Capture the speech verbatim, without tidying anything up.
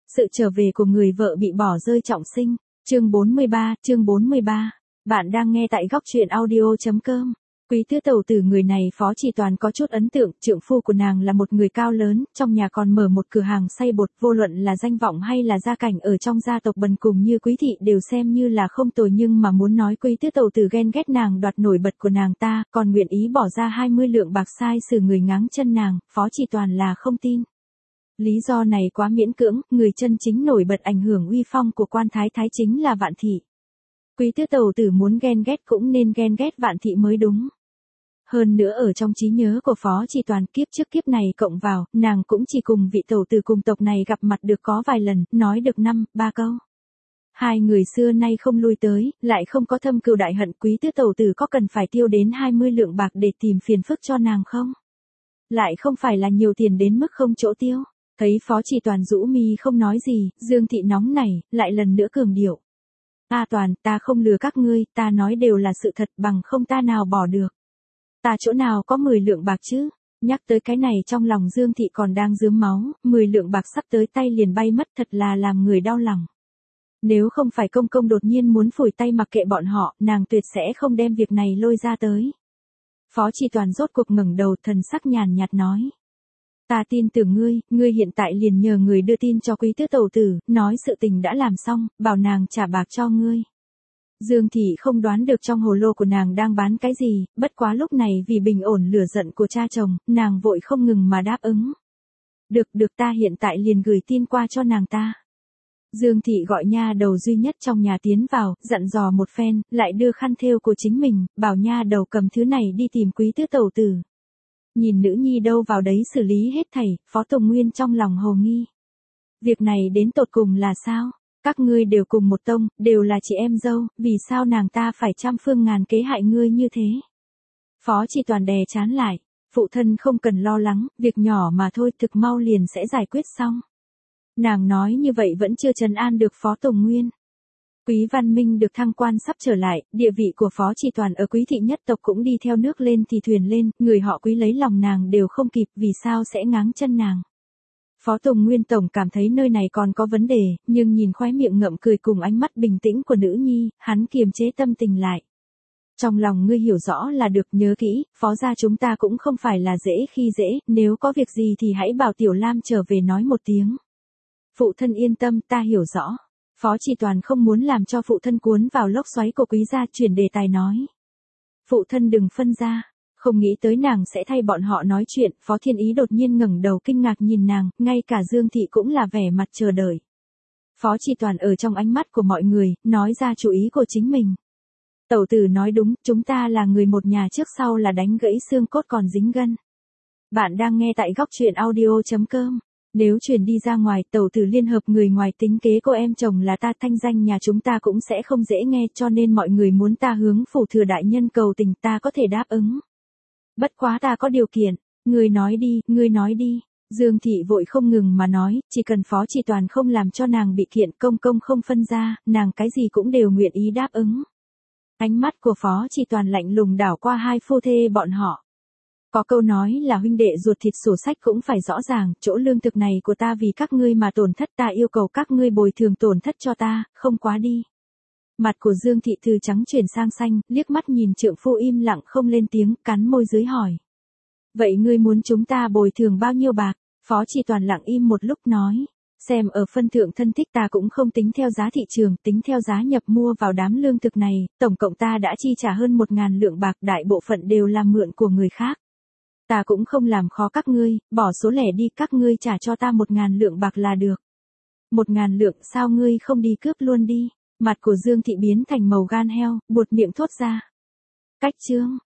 Sự trở về của người vợ bị bỏ rơi trọng sinh. Chương bốn mươi ba, chương bốn mươi ba. Bạn đang nghe tại góc truyện audio.com. Quý tứ tẩu tử người này Phó Chỉ Toàn có chút ấn tượng, trượng phu của nàng là một người cao lớn, trong nhà còn mở một cửa hàng xay bột, vô luận là danh vọng hay là gia cảnh ở trong gia tộc bần cùng như Quý thị đều xem như là không tồi, nhưng mà muốn nói Quý tứ tẩu tử ghen ghét nàng đoạt nổi bật của nàng ta, còn nguyện ý bỏ ra hai mươi lượng bạc sai xử người ngáng chân nàng, Phó Chỉ Toàn là không tin. Lý do này quá miễn cưỡng, người chân chính nổi bật ảnh hưởng uy phong của quan thái thái chính là Vạn thị. Quý tứ tẩu tử muốn ghen ghét cũng nên ghen ghét Vạn thị mới đúng. Hơn nữa ở trong trí nhớ của Phó Chỉ Toàn, kiếp trước kiếp này cộng vào, nàng cũng chỉ cùng vị tẩu tử cùng tộc này gặp mặt được có vài lần, nói được năm, ba câu. Hai người xưa nay không lui tới, lại không có thâm cừu đại hận, quý tứ tẩu tử có cần phải tiêu đến hai mươi lượng bạc để tìm phiền phức cho nàng không? Lại không phải là nhiều tiền đến mức không chỗ tiêu. Thấy Phó Chỉ Toàn rũ mi không nói gì, Dương thị nóng nảy, lại lần nữa cường điệu. A Toàn, ta không lừa các ngươi, ta nói đều là sự thật, bằng không ta nào bỏ được. Ta chỗ nào có mười lượng bạc chứ? Nhắc tới cái này trong lòng Dương thị còn đang rướm máu, mười lượng bạc sắp tới tay liền bay mất, thật là làm người đau lòng. Nếu không phải công công đột nhiên muốn phủi tay mặc kệ bọn họ, nàng tuyệt sẽ không đem việc này lôi ra tới. Phó Chỉ Toàn rốt cuộc ngẩng đầu, thần sắc nhàn nhạt nói. Ta tin tưởng ngươi, ngươi hiện tại liền nhờ người đưa tin cho quý tứ tẩu tử, nói sự tình đã làm xong, bảo nàng trả bạc cho ngươi. Dương thị không đoán được trong hồ lô của nàng đang bán cái gì, bất quá lúc này vì bình ổn lửa giận của cha chồng, nàng vội không ngừng mà đáp ứng. Được được, ta hiện tại liền gửi tin qua cho nàng ta. Dương thị gọi nha đầu duy nhất trong nhà tiến vào, dặn dò một phen, lại đưa khăn thêu của chính mình, bảo nha đầu cầm thứ này đi tìm quý tứ tẩu tử. Nhìn nữ nhi đâu vào đấy xử lý hết thảy, Phó Tùng Nguyên trong lòng hồ nghi. Việc này đến tột cùng là sao? Các ngươi đều cùng một tông, đều là chị em dâu, vì sao nàng ta phải trăm phương ngàn kế hại ngươi như thế? Phó Chỉ Toàn đè chán lại, phụ thân không cần lo lắng, việc nhỏ mà thôi, thực mau liền sẽ giải quyết xong. Nàng nói như vậy vẫn chưa trấn an được Phó Tùng Nguyên. Quý Văn Minh được thăng quan sắp trở lại, địa vị của Phó Chỉ Toàn ở Quý thị nhất tộc cũng đi theo nước lên thì thuyền lên, người họ Quý lấy lòng nàng đều không kịp, vì sao sẽ ngáng chân nàng. Phó Tùng Nguyên tổng cảm thấy nơi này còn có vấn đề, nhưng nhìn khóe miệng ngậm cười cùng ánh mắt bình tĩnh của nữ nhi, hắn kiềm chế tâm tình lại. Trong lòng ngươi hiểu rõ là được, nhớ kỹ, Phó gia chúng ta cũng không phải là dễ khi dễ, nếu có việc gì thì hãy bảo Tiểu Lam trở về nói một tiếng. Phụ thân yên tâm, ta hiểu rõ. Phó Chỉ Toàn không muốn làm cho phụ thân cuốn vào lốc xoáy của Quý gia, chuyển đề tài nói. Phụ thân đừng phân ra. Không nghĩ tới nàng sẽ thay bọn họ nói chuyện, Phó Thiên Ý đột nhiên ngẩng đầu kinh ngạc nhìn nàng, ngay cả Dương thị cũng là vẻ mặt chờ đợi. Phó Chỉ Toàn ở trong ánh mắt của mọi người, nói ra chủ ý của chính mình. Tẩu tử nói đúng, chúng ta là người một nhà, trước sau là đánh gãy xương cốt còn dính gân. Bạn đang nghe tại góc truyện audio.com. Nếu truyền đi ra ngoài, tẩu tử liên hợp người ngoài tính kế cô em chồng là ta, thanh danh nhà chúng ta cũng sẽ không dễ nghe, cho nên mọi người muốn ta hướng phủ thừa đại nhân cầu tình, ta có thể đáp ứng. Bất quá ta có điều kiện, ngươi nói đi, ngươi nói đi. Dương thị vội không ngừng mà nói, chỉ cần Phó Chỉ Toàn không làm cho nàng bị kiện, công công không phân ra, nàng cái gì cũng đều nguyện ý đáp ứng. Ánh mắt của Phó Chỉ Toàn lạnh lùng đảo qua hai phu thê bọn họ. Có câu nói là huynh đệ ruột thịt, sổ sách cũng phải rõ ràng, chỗ lương thực này của ta vì các ngươi mà tổn thất, ta yêu cầu các ngươi bồi thường tổn thất cho ta, không quá đi. Mặt của Dương thị từ trắng chuyển sang xanh, liếc mắt nhìn trượng phu im lặng không lên tiếng, cắn môi dưới hỏi. Vậy ngươi muốn chúng ta bồi thường bao nhiêu bạc? Phó Chỉ Toàn lặng im một lúc nói. Xem ở phân thượng thân thích, ta cũng không tính theo giá thị trường, tính theo giá nhập mua vào đám lương thực này, tổng cộng ta đã chi trả hơn một ngàn lượng bạc, đại bộ phận đều là mượn của người khác. Ta cũng không làm khó các ngươi, bỏ số lẻ đi, các ngươi trả cho ta một ngàn lượng bạc là được. Một ngàn lượng, sao ngươi không đi cướp luôn đi? Mặt của Dương thị biến thành màu gan heo, buột miệng thốt ra. Cách chương,